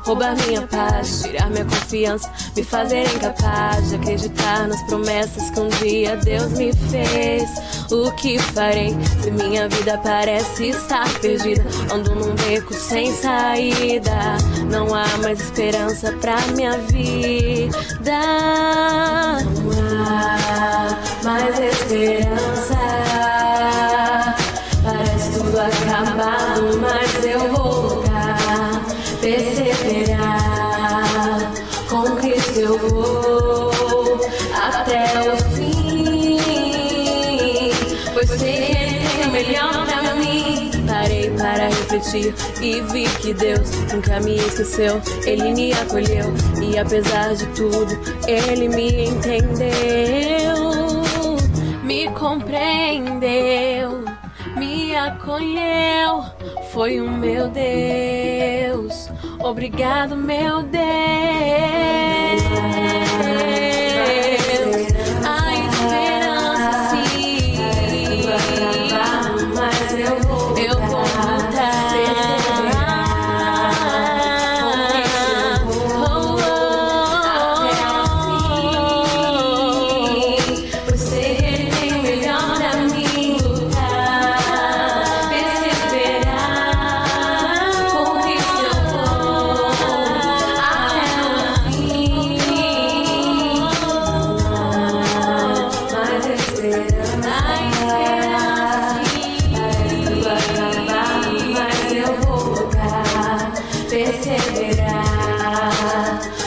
roubar minha paz, tirar minha confiança, me fazer incapaz de acreditar nas promessas que um dia Deus me fez. O que farei se minha vida parece estar perdida? Ando num beco sem saída, não há mais esperança pra minha vida. Não há mais esperança, parece tudo acabado, mas eu vou lutar, perseverar, com Cristo eu vou até o fim, pois sei que Ele tem o melhor pra mim. Parei para refletir e vi que Deus nunca me esqueceu, Ele me acolheu e apesar de tudo Ele me entendeu, me compreendeu, me acolheu. Foi o meu Deus, obrigado meu Deus. A esperança sim, mas eu vou lutar. Pois sei que Ele tem o melhor pra mim, lutar, perseverar, com Cristo eu vou até o fim. Mas a esperança mas eu vou lutar, perseverar,